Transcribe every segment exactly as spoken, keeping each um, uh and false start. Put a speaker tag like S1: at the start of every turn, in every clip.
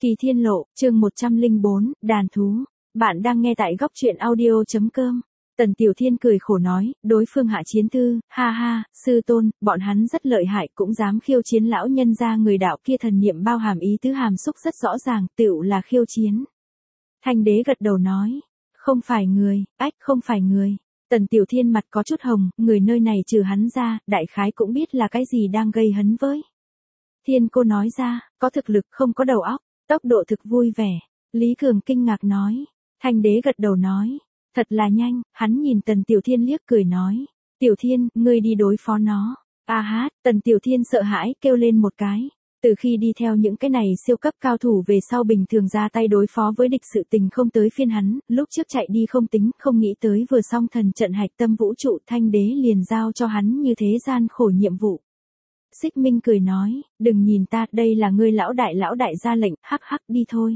S1: Kỳ Thiên Lộ, chương một trăm lẻ bốn, đàn thú. Bạn đang nghe tại góc truyện audio chấm com. Tần Tiểu Thiên cười khổ nói, đối phương Hạ Chiến Thư, ha ha, sư tôn, bọn hắn rất lợi hại cũng dám khiêu chiến lão nhân gia người đạo kia, thần niệm bao hàm ý tứ hàm xúc rất rõ ràng, tựu là khiêu chiến. Thanh đế gật đầu nói, không phải người, ách không phải người. Tần Tiểu Thiên mặt có chút hồng, người nơi này trừ hắn ra, đại khái cũng biết là cái gì đang gây hấn với. Thiên cô nói ra, có thực lực không có đầu óc, tốc độ thực vui vẻ. Lý Cường kinh ngạc nói. Thanh đế gật đầu nói. Thật là nhanh, hắn nhìn Tần Tiểu Thiên liếc cười nói. Tiểu Thiên, ngươi đi đối phó nó. A hát, Tần Tiểu Thiên sợ hãi kêu lên một cái. Từ khi đi theo những cái này siêu cấp cao thủ về sau bình thường ra tay đối phó với địch sự tình không tới phiên hắn, lúc trước chạy đi không tính, không nghĩ tới vừa xong thần trận hạch tâm vũ trụ Thanh đế liền giao cho hắn như thế gian khổ nhiệm vụ. Xích Minh cười nói, đừng nhìn ta, đây là ngươi lão đại lão đại ra lệnh, hắc hắc đi thôi.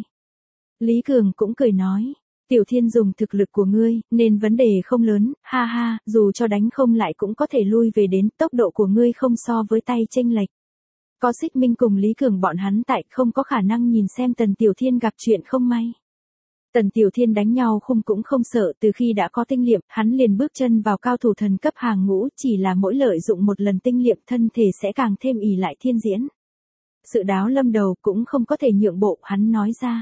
S1: Lý Cường cũng cười nói, Tiểu Thiên dùng thực lực của ngươi, nên vấn đề không lớn, ha ha, dù cho đánh không lại cũng có thể lui về đến, tốc độ của ngươi không so với tay chênh lệch. Có Xích Minh cùng Lý Cường bọn hắn tại, không có khả năng nhìn xem Tần Tiểu Thiên gặp chuyện không may. Tần Tiểu Thiên đánh nhau khung cũng không sợ, từ khi đã có tinh liệm, hắn liền bước chân vào cao thủ thần cấp hàng ngũ, chỉ là mỗi lợi dụng một lần tinh liệm thân thể sẽ càng thêm ỷ lại thiên diễn. Sự đáo lâm đầu cũng không có thể nhượng bộ, hắn nói ra.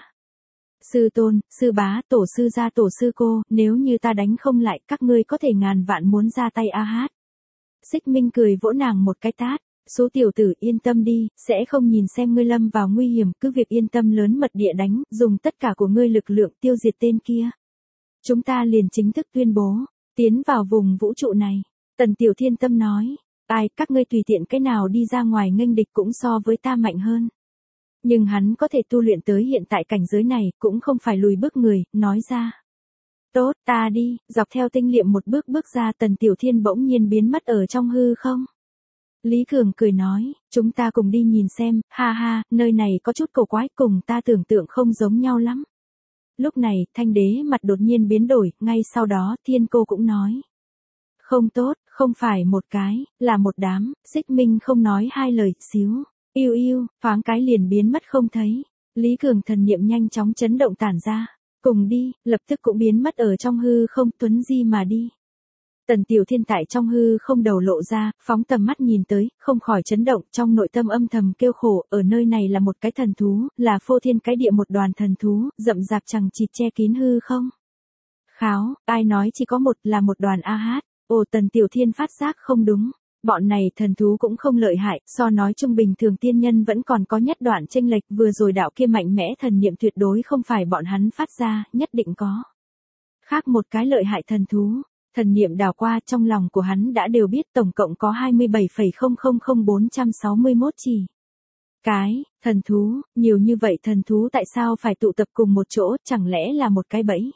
S1: Sư tôn, sư bá, tổ sư gia tổ sư cô, nếu như ta đánh không lại, các ngươi có thể ngàn vạn muốn ra tay a hát. Xích Minh cười vỗ nàng một cái tát. Số tiểu tử yên tâm đi, sẽ không nhìn xem ngươi lâm vào nguy hiểm, cứ việc yên tâm lớn mật địa đánh, dùng tất cả của ngươi lực lượng tiêu diệt tên kia. Chúng ta liền chính thức tuyên bố, tiến vào vùng vũ trụ này. Tần Tiểu Thiên tâm nói, ai, các ngươi tùy tiện cái nào đi ra ngoài nghênh địch cũng so với ta mạnh hơn. Nhưng hắn có thể tu luyện tới hiện tại cảnh giới này, cũng không phải lùi bước người, nói ra. Tốt, ta đi, dọc theo tinh liệm một bước bước ra, Tần Tiểu Thiên bỗng nhiên biến mất ở trong hư không. Lý Cường cười nói, chúng ta cùng đi nhìn xem, ha ha, nơi này có chút cổ quái, cùng ta tưởng tượng không giống nhau lắm. Lúc này, Thanh đế mặt đột nhiên biến đổi, ngay sau đó, Thiên cô cũng nói. Không tốt, không phải một cái, là một đám, Xích Minh không nói hai lời, xíu, yêu yêu, thoáng cái liền biến mất không thấy. Lý Cường thần niệm nhanh chóng chấn động tản ra, cùng đi, lập tức cũng biến mất ở trong hư không, tuấn di mà đi. Tần Tiểu Thiên tại trong hư không đầu lộ ra, phóng tầm mắt nhìn tới, không khỏi chấn động, trong nội tâm âm thầm kêu khổ, ở nơi này là một cái thần thú, là phô thiên cái địa một đoàn thần thú, rậm rạp chằng chịt che kín hư không. Kháo, ai nói chỉ có một là một đoàn a hát, ồ Tần Tiểu Thiên phát giác không đúng, bọn này thần thú cũng không lợi hại, so nói trung bình thường tiên nhân vẫn còn có nhất đoạn chênh lệch, vừa rồi đạo kia mạnh mẽ thần niệm tuyệt đối không phải bọn hắn phát ra, nhất định có. Khác một cái lợi hại thần thú. Thần niệm đảo qua, trong lòng của hắn đã đều biết tổng cộng có hai mươi bảy phẩy không không không bốn trăm sáu mươi mốt chỉ. Cái, thần thú, nhiều như vậy thần thú tại sao phải tụ tập cùng một chỗ, chẳng lẽ là một cái bẫy?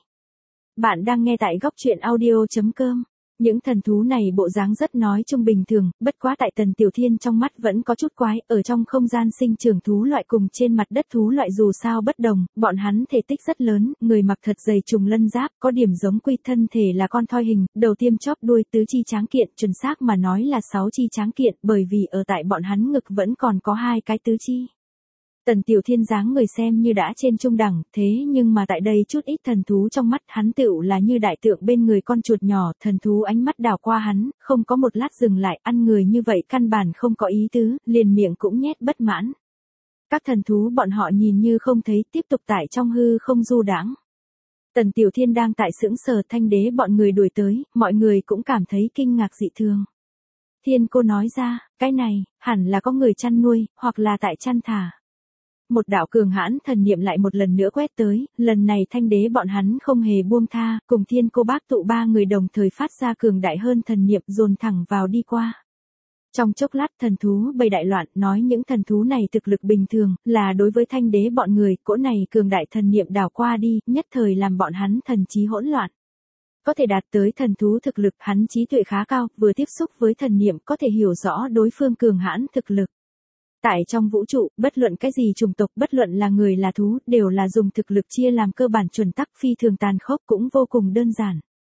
S1: Bạn đang nghe tại góc truyện audio chấm com. Những thần thú này bộ dáng rất nói chung bình thường, bất quá tại Tần Tiểu Thiên trong mắt vẫn có chút quái, ở trong không gian sinh trưởng thú loại cùng trên mặt đất thú loại dù sao bất đồng, bọn hắn thể tích rất lớn, người mặc thật dày trùng lân giáp, có điểm giống quy, thân thể là con thoi hình, đầu tiêm chóp đuôi, tứ chi tráng kiện, chuẩn xác mà nói là sáu chi tráng kiện, bởi vì ở tại bọn hắn ngực vẫn còn có hai cái tứ chi. Tần Tiểu Thiên dáng người xem như đã trên trung đẳng, thế nhưng mà tại đây chút ít thần thú trong mắt hắn tựu là như đại tượng bên người con chuột nhỏ, thần thú ánh mắt đảo qua hắn, không có một lát dừng lại, ăn người như vậy căn bản không có ý tứ, liền miệng cũng nhét bất mãn. Các thần thú bọn họ nhìn như không thấy, tiếp tục tại trong hư không du đãng. Tần Tiểu Thiên đang tại sững sờ, Thanh đế bọn người đuổi tới, mọi người cũng cảm thấy kinh ngạc dị thường. Thiên cô nói ra, cái này, hẳn là có người chăn nuôi, hoặc là tại chăn thả. Một đạo cường hãn thần niệm lại một lần nữa quét tới, lần này Thanh đế bọn hắn không hề buông tha, cùng Thiên cô bác tụ ba người đồng thời phát ra cường đại hơn thần niệm dồn thẳng vào đi qua. Trong chốc lát thần thú bầy đại loạn, nói những thần thú này thực lực bình thường, là đối với Thanh đế bọn người, cỗ này cường đại thần niệm đảo qua đi, nhất thời làm bọn hắn thần trí hỗn loạn. Có thể đạt tới thần thú thực lực, hắn trí tuệ khá cao, vừa tiếp xúc với thần niệm có thể hiểu rõ đối phương cường hãn thực lực. Tại trong vũ trụ, bất luận cái gì chủng tộc, bất luận là người là thú, đều là dùng thực lực chia làm cơ bản chuẩn tắc, phi thường tàn khốc cũng vô cùng đơn giản.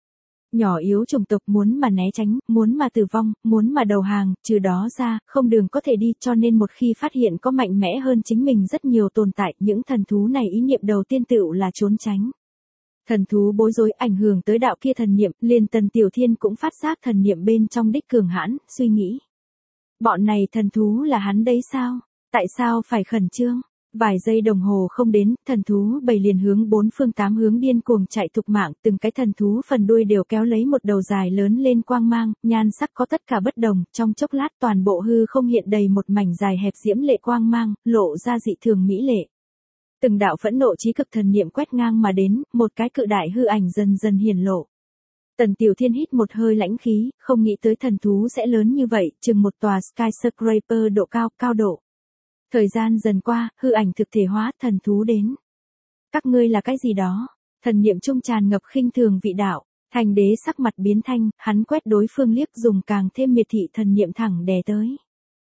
S1: Nhỏ yếu chủng tộc muốn mà né tránh, muốn mà tử vong, muốn mà đầu hàng, trừ đó ra, không đường có thể đi, cho nên một khi phát hiện có mạnh mẽ hơn chính mình rất nhiều tồn tại, những thần thú này ý niệm đầu tiên tựu là trốn tránh. Thần thú bối rối ảnh hưởng tới đạo kia thần niệm, liền Tần Tiểu Thiên cũng phát giác thần niệm bên trong đích cường hãn, suy nghĩ. Bọn này thần thú là hắn đấy sao? Tại sao phải khẩn trương? Vài giây đồng hồ không đến, thần thú bầy liền hướng bốn phương tám hướng điên cuồng chạy thục mạng, từng cái thần thú phần đuôi đều kéo lấy một đầu dài lớn lên quang mang, nhan sắc có tất cả bất đồng, trong chốc lát toàn bộ hư không hiện đầy một mảnh dài hẹp diễm lệ quang mang, lộ ra dị thường mỹ lệ. Từng đạo phẫn nộ chí cực thần niệm quét ngang mà đến, một cái cự đại hư ảnh dần dần hiển lộ. Tần Tiểu Thiên hít một hơi lãnh khí, không nghĩ tới thần thú sẽ lớn như vậy, chừng một tòa skyscraper độ cao, cao độ. Thời gian dần qua, hư ảnh thực thể hóa, thần thú đến. Các ngươi là cái gì đó? Thần niệm trung tràn ngập khinh thường vị đạo, Thành Đế sắc mặt biến thanh, hắn quét đối phương liếc dùng càng thêm miệt thị thần niệm thẳng đè tới.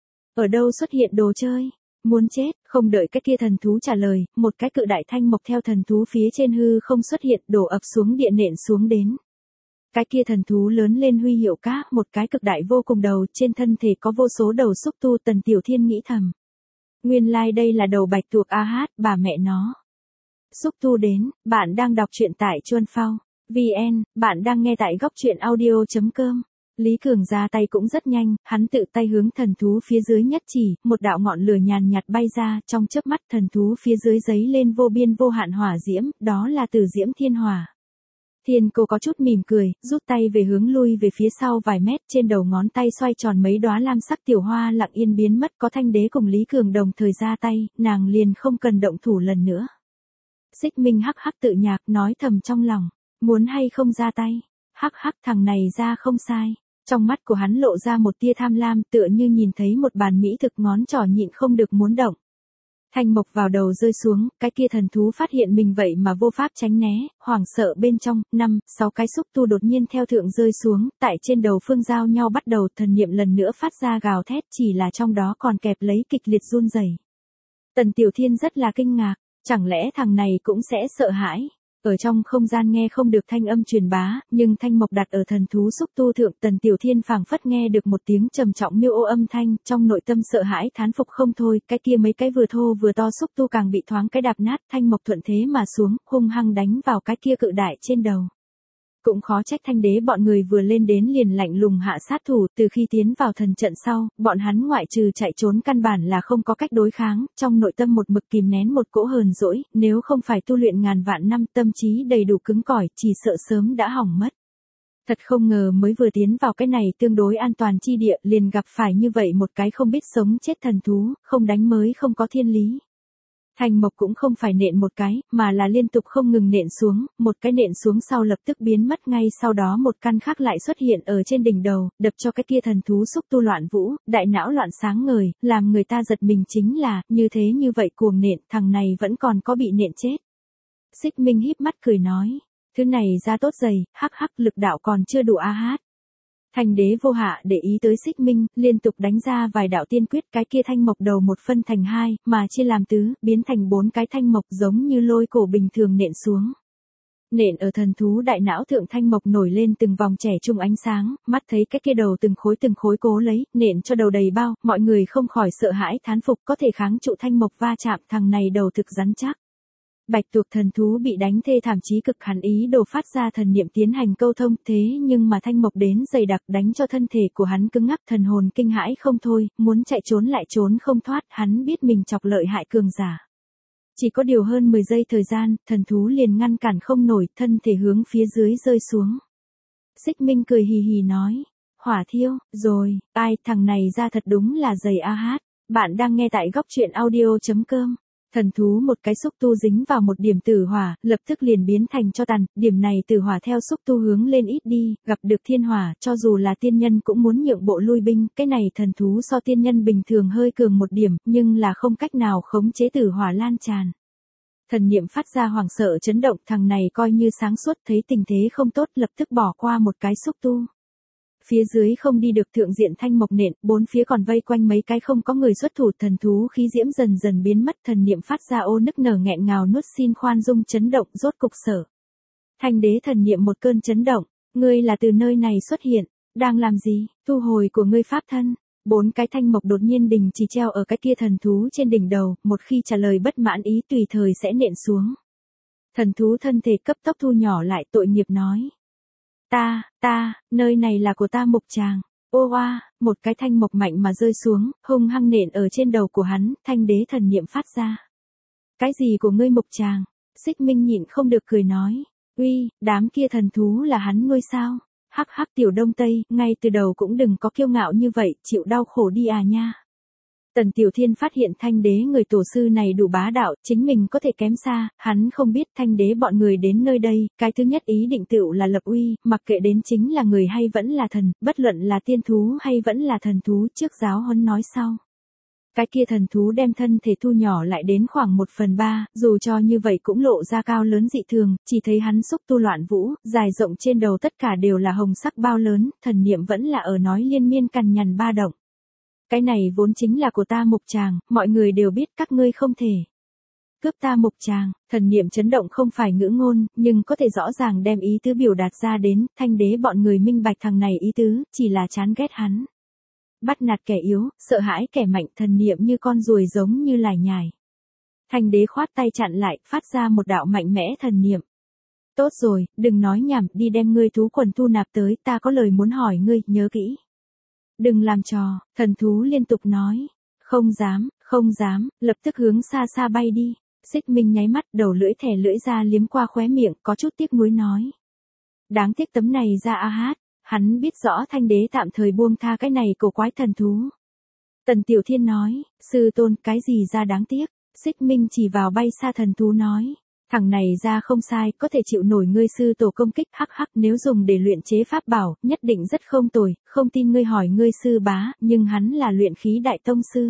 S1: Ở đâu xuất hiện đồ chơi? Muốn chết, không đợi cái kia thần thú trả lời, một cái cự đại thanh mộc theo thần thú phía trên hư không xuất hiện, đổ ập xuống địa nện xuống đến. Cái kia thần thú lớn lên huy hiệu cá, một cái cực đại vô cùng đầu, trên thân thể có vô số đầu xúc tu. Tần Tiểu Thiên nghĩ thầm. Nguyên lai like đây là đầu bạch tuộc a hát, bà mẹ nó. Xúc tu đến, bạn đang đọc truyện tại Chuan Phao. vn, bạn đang nghe tại góc truyện audio.com. Lý Cường ra tay cũng rất nhanh, hắn tự tay hướng thần thú phía dưới nhất chỉ, một đạo ngọn lửa nhàn nhạt bay ra, trong chớp mắt thần thú phía dưới giấy lên vô biên vô hạn hỏa diễm, đó là Tử Diễm Thiên Hỏa. Thiên Cô có chút mỉm cười, rút tay về hướng lui về phía sau vài mét, trên đầu ngón tay xoay tròn mấy đóa lam sắc tiểu hoa lặng yên biến mất, có Thanh Đế cùng Lý Cường đồng thời ra tay, nàng liền không cần động thủ lần nữa. Xích Minh hắc hắc tự nhạc nói thầm trong lòng, muốn hay không ra tay, hắc hắc thằng này ra không sai. Trong mắt của hắn lộ ra một tia tham lam, tựa như nhìn thấy một bàn mỹ thực, ngón trỏ nhịn không được muốn động. Thanh mộc vào đầu rơi xuống, cái kia thần thú phát hiện mình vậy mà vô pháp tránh né, hoảng sợ bên trong, năm, sáu cái xúc tu đột nhiên theo thượng rơi xuống, tại trên đầu phương giao nhau bắt đầu, thần niệm lần nữa phát ra gào thét, chỉ là trong đó còn kẹp lấy kịch liệt run rẩy. Tần Tiểu Thiên rất là kinh ngạc, chẳng lẽ thằng này cũng sẽ sợ hãi? Ở trong không gian nghe không được thanh âm truyền bá, nhưng thanh mộc đặt ở thần thú xúc tu thượng, Tần Tiểu Thiên phảng phất nghe được một tiếng trầm trọng miêu ô âm thanh, trong nội tâm sợ hãi thán phục không thôi, cái kia mấy cái vừa thô vừa to xúc tu càng bị thoáng cái đạp nát, thanh mộc thuận thế mà xuống, hung hăng đánh vào cái kia cự đại trên đầu. Cũng khó trách Thanh Đế bọn người vừa lên đến liền lạnh lùng hạ sát thủ, từ khi tiến vào thần trận sau, bọn hắn ngoại trừ chạy trốn căn bản là không có cách đối kháng, trong nội tâm một mực kìm nén một cỗ hờn dỗi, nếu không phải tu luyện ngàn vạn năm tâm trí đầy đủ cứng cỏi, chỉ sợ sớm đã hỏng mất. Thật không ngờ mới vừa tiến vào cái này tương đối an toàn chi địa liền gặp phải như vậy một cái không biết sống chết thần thú, không đánh mới không có thiên lý. Thanh mộc cũng không phải nện một cái, mà là liên tục không ngừng nện xuống, một cái nện xuống sau lập tức biến mất, ngay sau đó một căn khác lại xuất hiện ở trên đỉnh đầu, đập cho cái kia thần thú xúc tu loạn vũ, đại não loạn sáng ngời, làm người ta giật mình chính là, như thế như vậy cuồng nện, thằng này vẫn còn có bị nện chết. Xích Minh híp mắt cười nói, thứ này ra tốt dày, hắc hắc lực đạo còn chưa đủ a hát. Thành Đế vô hạ để ý tới Xích Minh, liên tục đánh ra vài đạo tiên quyết, cái kia thanh mộc đầu một phân thành hai, mà chia làm tứ, biến thành bốn cái thanh mộc giống như lôi cổ bình thường nện xuống. Nện ở thần thú đại não thượng, thanh mộc nổi lên từng vòng trẻ trung ánh sáng, mắt thấy cái kia đầu từng khối từng khối cố lấy, nện cho đầu đầy bao, mọi người không khỏi sợ hãi thán phục, có thể kháng trụ thanh mộc va chạm, thằng này đầu thực rắn chắc. Bạch tuộc thần thú bị đánh thê thảm chí cực, hắn ý đồ phát ra thần niệm tiến hành câu thông, thế nhưng mà thanh mộc đến dày đặc đánh cho thân thể của hắn cứng ngắc, thần hồn kinh hãi không thôi, muốn chạy trốn lại trốn không thoát, hắn biết mình chọc lợi hại cường giả. Chỉ có điều hơn mười giây thời gian, thần thú liền ngăn cản không nổi, thân thể hướng phía dưới rơi xuống. Xích Minh cười hì hì nói, hỏa thiêu, rồi, ai, thằng này ra thật đúng là dày a hát, bạn đang nghe tại góc truyện audio.com. Thần thú một cái xúc tu dính vào một điểm tử hỏa, lập tức liền biến thành cho tàn, điểm này tử hỏa theo xúc tu hướng lên ít đi, gặp được thiên hỏa, cho dù là tiên nhân cũng muốn nhượng bộ lui binh, cái này thần thú so tiên nhân bình thường hơi cường một điểm, nhưng là không cách nào khống chế tử hỏa lan tràn. Thần niệm phát ra hoảng sợ chấn động, thằng này coi như sáng suốt, thấy tình thế không tốt lập tức bỏ qua một cái xúc tu. Phía dưới không đi được thượng diện thanh mộc nện, bốn phía còn vây quanh mấy cái không có người xuất thủ, thần thú khí diễm dần dần biến mất, thần niệm phát ra ô nức nở nghẹn ngào nuốt xin khoan dung chấn động, rốt cục sở. Thanh Đế thần niệm một cơn chấn động, ngươi là từ nơi này xuất hiện, đang làm gì, thu hồi của ngươi pháp thân. Bốn cái thanh mộc đột nhiên đình chỉ treo ở cái kia thần thú trên đỉnh đầu, một khi trả lời bất mãn ý tùy thời sẽ nện xuống. Thần thú thân thể cấp tốc thu nhỏ lại, tội nghiệp nói. Ta, ta, nơi này là của ta mộc tràng. Ô oa, một cái thanh mộc mạnh mà rơi xuống, hung hăng nện ở trên đầu của hắn, thanh đế thần niệm phát ra. Cái gì của ngươi mộc tràng? Xích Minh nhịn không được cười nói. Uy, đám kia thần thú là hắn nuôi sao? Hắc hắc tiểu Đông Tây, ngay từ đầu cũng đừng có kiêu ngạo như vậy, chịu đau khổ đi à nha. Tần Tiểu Thiên phát hiện thanh đế người tổ sư này đủ bá đạo, chính mình có thể kém xa, hắn không biết thanh đế bọn người đến nơi đây, cái thứ nhất ý định tựu là lập uy, mặc kệ đến chính là người hay vẫn là thần, bất luận là tiên thú hay vẫn là thần thú, trước giáo huấn nói sau. Cái kia thần thú đem thân thể thu nhỏ lại đến khoảng một phần ba, dù cho như vậy cũng lộ ra cao lớn dị thường, chỉ thấy hắn xúc tu loạn vũ, dài rộng trên đầu tất cả đều là hồng sắc bao lớn, thần niệm vẫn là ở nói liên miên cằn nhằn ba động. Cái này vốn chính là của ta mộc tràng, mọi người đều biết các ngươi không thể cướp ta mộc tràng. Thần niệm chấn động không phải ngữ ngôn, nhưng có thể rõ ràng đem ý tứ biểu đạt ra đến, thanh đế bọn người minh bạch thằng này ý tứ, chỉ là chán ghét hắn. Bắt nạt kẻ yếu, sợ hãi kẻ mạnh, thần niệm như con ruồi giống như lải nhải. Thanh đế khoát tay chặn lại, phát ra một đạo mạnh mẽ thần niệm. Tốt rồi, đừng nói nhảm, đi đem ngươi thú quần thu nạp tới, ta có lời muốn hỏi ngươi, nhớ kỹ. Đừng làm trò, thần thú liên tục nói. Không dám, không dám, lập tức hướng xa xa bay đi. Xích Minh nháy mắt, đầu lưỡi thẻ lưỡi ra liếm qua khóe miệng, có chút tiếc nuối nói. Đáng tiếc tấm này ra a hát. Hắn biết rõ thanh đế tạm thời buông tha cái này cổ quái thần thú. Tần Tiểu Thiên nói, sư tôn, cái gì ra đáng tiếc. Xích Minh chỉ vào bay xa thần thú nói. Thằng này ra không sai, có thể chịu nổi ngươi sư tổ công kích, hắc hắc, nếu dùng để luyện chế pháp bảo, nhất định rất không tồi, không tin ngươi hỏi ngươi sư bá, nhưng hắn là luyện khí đại tông sư.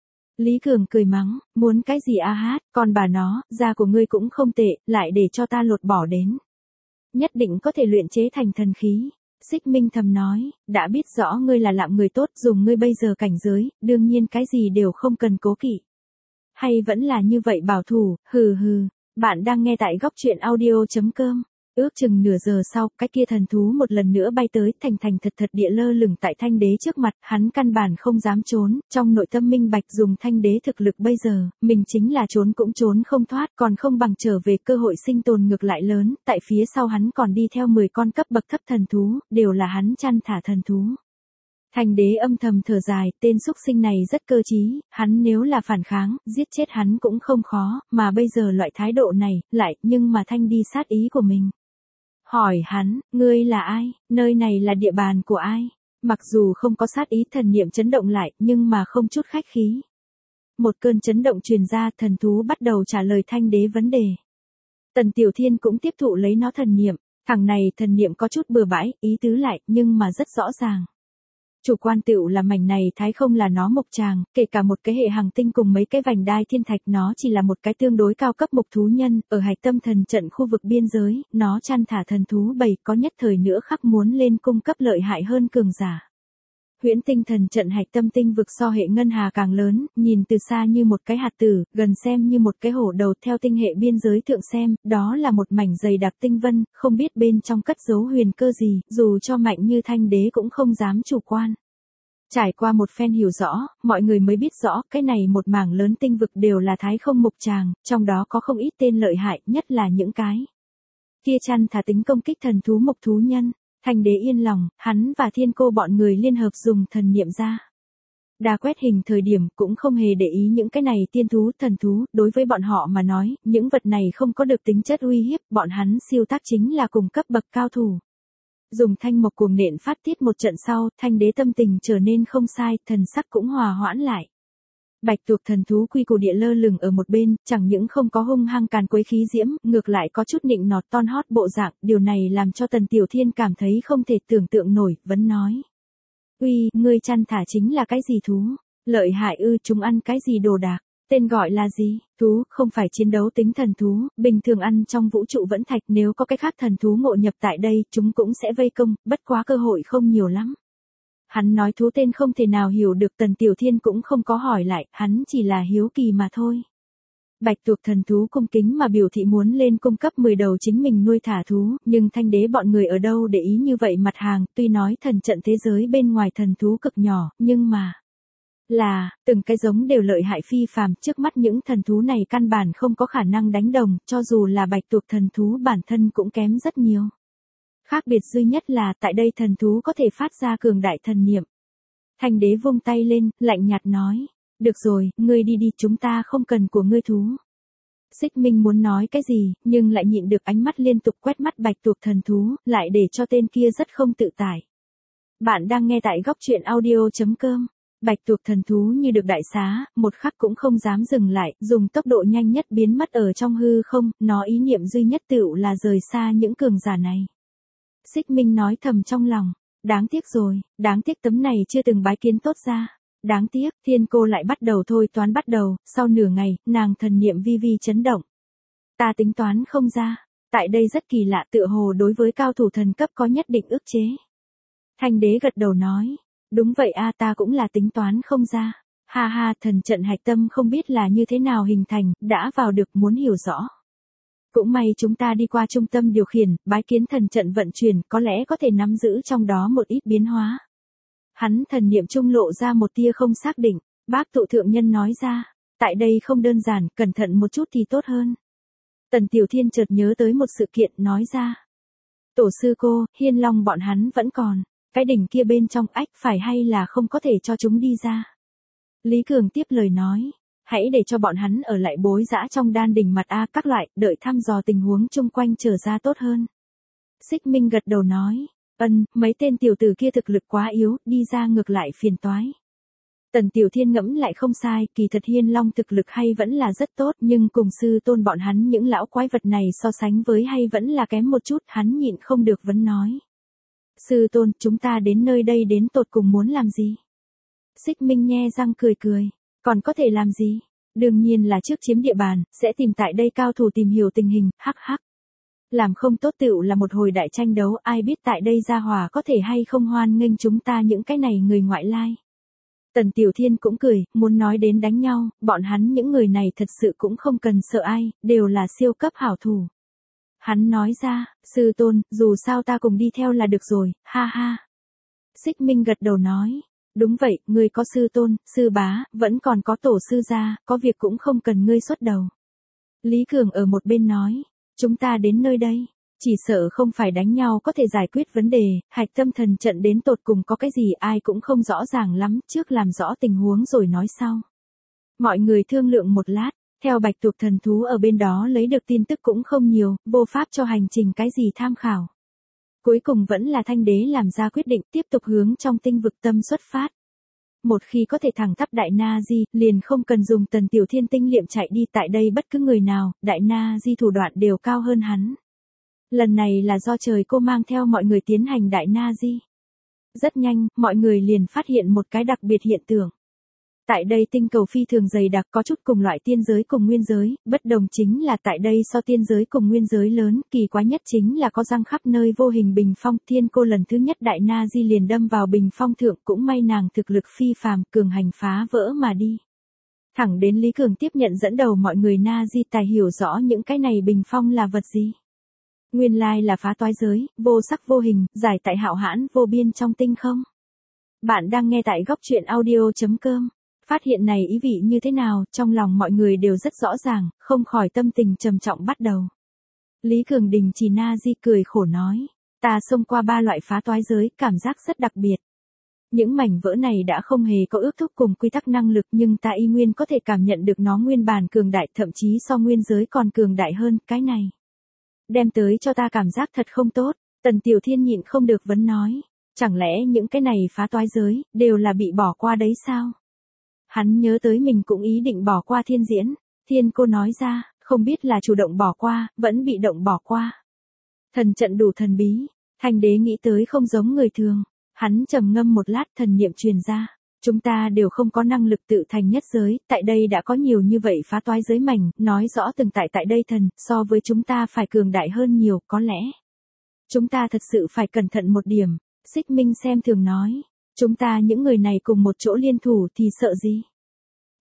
S1: Lý Cường cười mắng, muốn cái gì a hát, còn bà nó, da của ngươi cũng không tệ, lại để cho ta lột bỏ đến. Nhất định có thể luyện chế thành thần khí. Xích Minh thầm nói, đã biết rõ ngươi là lạm người tốt, dùng ngươi bây giờ cảnh giới, đương nhiên cái gì đều không cần cố kỵ. Hay vẫn là như vậy bảo thủ, hừ hừ. Bạn đang nghe tại góc truyện audio chấm com. Ước chừng nửa giờ sau, cái kia thần thú một lần nữa bay tới, thành thành thật thật địa lơ lửng tại thanh đế trước mặt, hắn căn bản không dám trốn, trong nội tâm minh bạch dùng thanh đế thực lực bây giờ, mình chính là trốn cũng trốn không thoát, còn không bằng trở về, cơ hội sinh tồn ngược lại lớn, tại phía sau hắn còn đi theo mười con cấp bậc thấp thần thú, đều là hắn chăn thả thần thú. Thanh đế âm thầm thở dài, tên xúc sinh này rất cơ trí, hắn nếu là phản kháng, giết chết hắn cũng không khó, mà bây giờ loại thái độ này, lại, nhưng mà thanh đi sát ý của mình. Hỏi hắn, ngươi là ai, nơi này là địa bàn của ai? Mặc dù không có sát ý, thần niệm chấn động lại, nhưng mà không chút khách khí. Một cơn chấn động truyền ra, thần thú bắt đầu trả lời thanh đế vấn đề. Tần Tiểu Thiên cũng tiếp thụ lấy nó thần niệm, thằng này thần niệm có chút bừa bãi, ý tứ lại, nhưng mà rất rõ ràng. Chủ quan tựu là mảnh này thái không là nó mộc tràng, kể cả một cái hệ hành tinh cùng mấy cái vành đai thiên thạch, nó chỉ là một cái tương đối cao cấp mộc thú nhân, ở hạch tâm thần trận khu vực biên giới, nó chăn thả thần thú bầy, có nhất thời nữa khắc muốn lên cung cấp lợi hại hơn cường giả. Huyễn tinh thần trận hạch tâm tinh vực so hệ ngân hà càng lớn, nhìn từ xa như một cái hạt tử, gần xem như một cái hổ đầu, theo tinh hệ biên giới thượng xem, đó là một mảnh dày đặc tinh vân, không biết bên trong cất giấu huyền cơ gì, dù cho mạnh như thanh đế cũng không dám chủ quan. Trải qua một phen hiểu rõ, mọi người mới biết rõ, cái này một mảng lớn tinh vực đều là thái không mộc tràng, trong đó có không ít tên lợi hại, nhất là những cái kia chăn thả tính công kích thần thú mộc thú nhân. Thanh đế yên lòng, hắn và thiên cô bọn người liên hợp dùng thần niệm ra. Đà quét hình thời điểm cũng không hề để ý những cái này tiên thú, thần thú, đối với bọn họ mà nói, những vật này không có được tính chất uy hiếp, bọn hắn siêu tác chính là cùng cấp bậc cao thủ. Dùng thanh mộc cuồng nện phát tiết một trận sau, thanh đế tâm tình trở nên không sai, thần sắc cũng hòa hoãn lại. Bạch tuộc thần thú quy củ địa lơ lửng ở một bên, chẳng những không có hung hăng càn quấy khí diễm, ngược lại có chút nịnh nọt ton hót bộ dạng, điều này làm cho Tần Tiểu Thiên cảm thấy không thể tưởng tượng nổi, vẫn nói. Uy, ngươi chăn thả chính là cái gì thú? Lợi hại ư, chúng ăn cái gì đồ đạc? Tên gọi là gì? Thú, không phải chiến đấu tính thần thú, bình thường ăn trong vũ trụ vẫn thạch, nếu có cái khác thần thú ngộ nhập tại đây, chúng cũng sẽ vây công, bất quá cơ hội không nhiều lắm. Hắn nói thú tên không thể nào hiểu được, Tần Tiểu Thiên cũng không có hỏi lại, hắn chỉ là hiếu kỳ mà thôi. Bạch tuộc thần thú cung kính mà biểu thị muốn lên cung cấp mười đầu chính mình nuôi thả thú, nhưng thanh đế bọn người ở đâu để ý như vậy mặt hàng, tuy nói thần trận thế giới bên ngoài thần thú cực nhỏ, nhưng mà là, từng cái giống đều lợi hại phi phàm, trước mắt những thần thú này căn bản không có khả năng đánh đồng, cho dù là bạch tuộc thần thú bản thân cũng kém rất nhiều. Khác biệt duy nhất là tại đây thần thú có thể phát ra cường đại thần niệm. Thanh đế vung tay lên, lạnh nhạt nói, được rồi, ngươi đi đi, chúng ta không cần của ngươi thú. Xích Minh muốn nói cái gì, nhưng lại nhịn được ánh mắt liên tục quét mắt bạch tuộc thần thú, lại để cho tên kia rất không tự tại. Bạn đang nghe tại góc truyện audio chấm com. Bạch tuộc thần thú như được đại xá, một khắc cũng không dám dừng lại, dùng tốc độ nhanh nhất biến mất ở trong hư không, nó ý niệm duy nhất tựu là rời xa những cường giả này. Xích Minh nói thầm trong lòng, đáng tiếc rồi, đáng tiếc tấm này chưa từng bái kiến tốt ra. Đáng tiếc, Thiên Cô lại bắt đầu thôi toán bắt đầu, sau nửa ngày, nàng thần niệm vi vi chấn động. Ta tính toán không ra, tại đây rất kỳ lạ, tựa hồ đối với cao thủ thần cấp có nhất định ức chế. Thanh đế gật đầu nói, đúng vậy a, ta cũng là tính toán không ra. Ha ha, thần trận hạch tâm không biết là như thế nào hình thành, đã vào được muốn hiểu rõ. Cũng may chúng ta đi qua trung tâm điều khiển, bái kiến thần trận vận chuyển, có lẽ có thể nắm giữ trong đó một ít biến hóa. Hắn thần niệm trung lộ ra một tia không xác định, bác tụ thượng nhân nói ra, tại đây không đơn giản, cẩn thận một chút thì tốt hơn. Tần Tiểu Thiên chợt nhớ tới một sự kiện, nói ra. Tổ sư cô, Hiên Long bọn hắn vẫn còn, cái đỉnh kia bên trong ách phải hay là không có thể cho chúng đi ra. Lý Cường tiếp lời nói, hãy để cho bọn hắn ở lại bối dã trong đan đỉnh mặt A các loại, đợi thăm dò tình huống chung quanh trở ra tốt hơn. Xích Minh gật đầu nói. Ân, mấy tên tiểu tử kia thực lực quá yếu, đi ra ngược lại phiền toái. Tần Tiểu Thiên ngẫm lại không sai, kỳ thật Hiên Long thực lực hay vẫn là rất tốt, nhưng cùng sư tôn bọn hắn những lão quái vật này so sánh với hay vẫn là kém một chút, hắn nhịn không được vẫn nói. Sư tôn, chúng ta đến nơi đây đến tột cùng muốn làm gì? Xích Minh nhe răng cười cười, còn có thể làm gì? Đương nhiên là trước chiếm địa bàn, sẽ tìm tại đây cao thủ tìm hiểu tình hình, hắc hắc. Làm không tốt tựu là một hồi đại tranh đấu, ai biết tại đây gia hòa có thể hay không hoan nghênh chúng ta những cái này người ngoại lai. Tần Tiểu Thiên cũng cười, muốn nói đến đánh nhau, bọn hắn những người này thật sự cũng không cần sợ ai, đều là siêu cấp hảo thủ. Hắn nói ra, sư tôn, dù sao ta cùng đi theo là được rồi, ha ha. Xích Minh gật đầu nói, đúng vậy, ngươi có sư tôn, sư bá, vẫn còn có tổ sư gia, có việc cũng không cần ngươi xuất đầu. Lý Cường ở một bên nói. Chúng ta đến nơi đây, chỉ sợ không phải đánh nhau có thể giải quyết vấn đề, hạch tâm thần trận đến tột cùng có cái gì ai cũng không rõ ràng lắm, trước làm rõ tình huống rồi nói sau. Mọi người thương lượng một lát, theo bạch tuộc thần thú ở bên đó lấy được tin tức cũng không nhiều, vô pháp cho hành trình cái gì tham khảo. Cuối cùng vẫn là Thanh đế làm ra quyết định tiếp tục hướng trong tinh vực tâm xuất phát. Một khi có thể thẳng tắp Đại Na Di, liền không cần dùng Tần Tiểu Thiên tinh liệm chạy đi, tại đây bất cứ người nào, Đại Na Di thủ đoạn đều cao hơn hắn. Lần này là do trời cô mang theo mọi người tiến hành Đại Na Di. Rất nhanh, mọi người liền phát hiện một cái đặc biệt hiện tượng. Tại đây tinh cầu phi thường dày đặc, có chút cùng loại tiên giới cùng nguyên giới, bất đồng chính là tại đây so tiên giới cùng nguyên giới lớn, kỳ quái nhất chính là có răng khắp nơi vô hình bình phong. Thiên Cô lần thứ nhất Đại Na Di liền đâm vào bình phong thượng, cũng may nàng thực lực phi phàm, cường hành phá vỡ mà đi. Thẳng đến Lý Cường tiếp nhận dẫn đầu mọi người Na Di tài hiểu rõ những cái này bình phong là vật gì. Nguyên lai là phá toái giới, vô sắc vô hình, giải tại hạo hãn vô biên trong tinh không. Bạn đang nghe tại góc truyện audio chấm com. Phát hiện này ý vị như thế nào, trong lòng mọi người đều rất rõ ràng, không khỏi tâm tình trầm trọng bắt đầu. Lý Cường đình chỉ Na Di cười khổ nói, ta xông qua ba loại phá toái giới, cảm giác rất đặc biệt. Những mảnh vỡ này đã không hề có ước thúc cùng quy tắc năng lực, nhưng ta y nguyên có thể cảm nhận được nó nguyên bản cường đại, thậm chí so nguyên giới còn cường đại hơn, cái này. Đem tới cho ta cảm giác thật không tốt. Tần Tiểu Thiên nhịn không được vấn nói, chẳng lẽ những cái này phá toái giới, đều là bị bỏ qua đấy sao? Hắn nhớ tới mình cũng ý định bỏ qua thiên diễn. Thiên Cô nói ra, không biết là chủ động bỏ qua, vẫn bị động bỏ qua. Thần trận đủ thần bí, Thanh đế nghĩ tới không giống người thường. Hắn trầm ngâm một lát, thần niệm truyền ra. Chúng ta đều không có năng lực tự thành nhất giới, tại đây đã có nhiều như vậy phá toái giới mảnh, nói rõ từng tại tại đây thần, so với chúng ta phải cường đại hơn nhiều, có lẽ. Chúng ta thật sự phải cẩn thận một điểm. Xích Minh xem thường nói. Chúng ta những người này cùng một chỗ liên thủ thì sợ gì?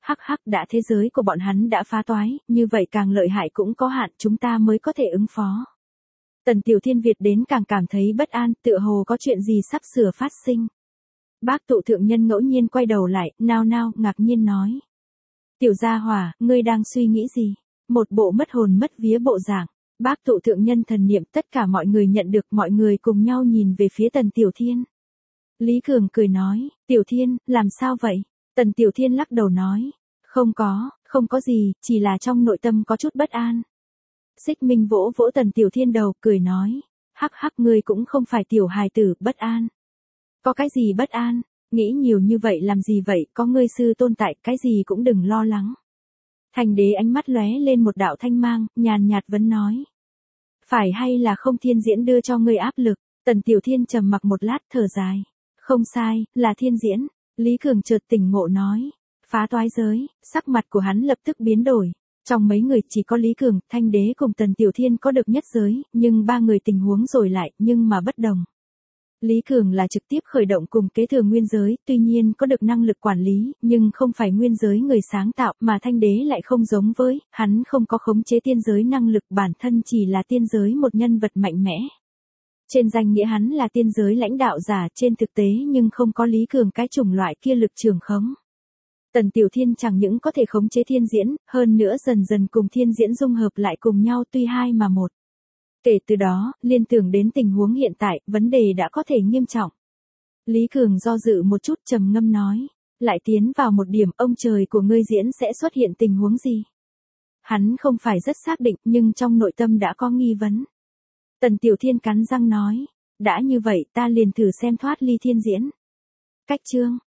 S1: Hắc hắc, đã thế giới của bọn hắn đã phá toái, như vậy càng lợi hại cũng có hạn, chúng ta mới có thể ứng phó. Tần Tiểu Thiên Việt đến càng cảm thấy bất an, tựa hồ có chuyện gì sắp sửa phát sinh. Bác tụ thượng nhân ngẫu nhiên quay đầu lại, nao nao, ngạc nhiên nói. Tiểu gia hỏa, ngươi đang suy nghĩ gì? Một bộ mất hồn mất vía bộ dạng. Bác tụ thượng nhân thần niệm, tất cả mọi người nhận được, mọi người cùng nhau nhìn về phía Tần Tiểu Thiên. Lý Cường cười nói, Tiểu Thiên, làm sao vậy? Tần Tiểu Thiên lắc đầu nói, không có, không có gì, chỉ là trong nội tâm có chút bất an. Xích Minh vỗ vỗ Tần Tiểu Thiên đầu, cười nói, hắc hắc, ngươi cũng không phải tiểu hài tử, bất an. Có cái gì bất an, nghĩ nhiều như vậy làm gì vậy, có ngươi sư tôn tại, cái gì cũng đừng lo lắng. Thành đế ánh mắt lóe lên một đạo thanh mang, nhàn nhạt vấn nói. Phải hay là không thiên diễn đưa cho ngươi áp lực, Tần Tiểu Thiên trầm mặc một lát thở dài. Không sai, là thiên diễn, Lý Cường chợt tỉnh ngộ nói. Phá toái giới, sắc mặt của hắn lập tức biến đổi. Trong mấy người chỉ có Lý Cường, Thanh Đế cùng Tần Tiểu Thiên có được nhất giới, nhưng ba người tình huống rồi lại, nhưng mà bất đồng. Lý Cường là trực tiếp khởi động cùng kế thừa nguyên giới, tuy nhiên có được năng lực quản lý, nhưng không phải nguyên giới người sáng tạo, mà Thanh Đế lại không giống với, hắn không có khống chế tiên giới năng lực, bản thân chỉ là tiên giới một nhân vật mạnh mẽ. Trên danh nghĩa hắn là tiên giới lãnh đạo giả, trên thực tế nhưng không có Lý Cường cái chủng loại kia lực trường khống. Tần Tiểu Thiên chẳng những có thể khống chế thiên diễn, hơn nữa dần dần cùng thiên diễn dung hợp lại cùng nhau, tuy hai mà một. Kể từ đó, liên tưởng đến tình huống hiện tại, vấn đề đã có thể nghiêm trọng. Lý Cường do dự một chút, trầm ngâm nói, lại tiến vào một điểm, ông trời của ngươi diễn sẽ xuất hiện tình huống gì? Hắn không phải rất xác định, nhưng trong nội tâm đã có nghi vấn. Tần Tiểu Thiên cắn răng nói, đã như vậy ta liền thử xem thoát ly thiên diễn. Cách chương